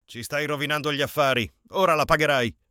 Ci stai rovinando gli affari. Ora la pagherai.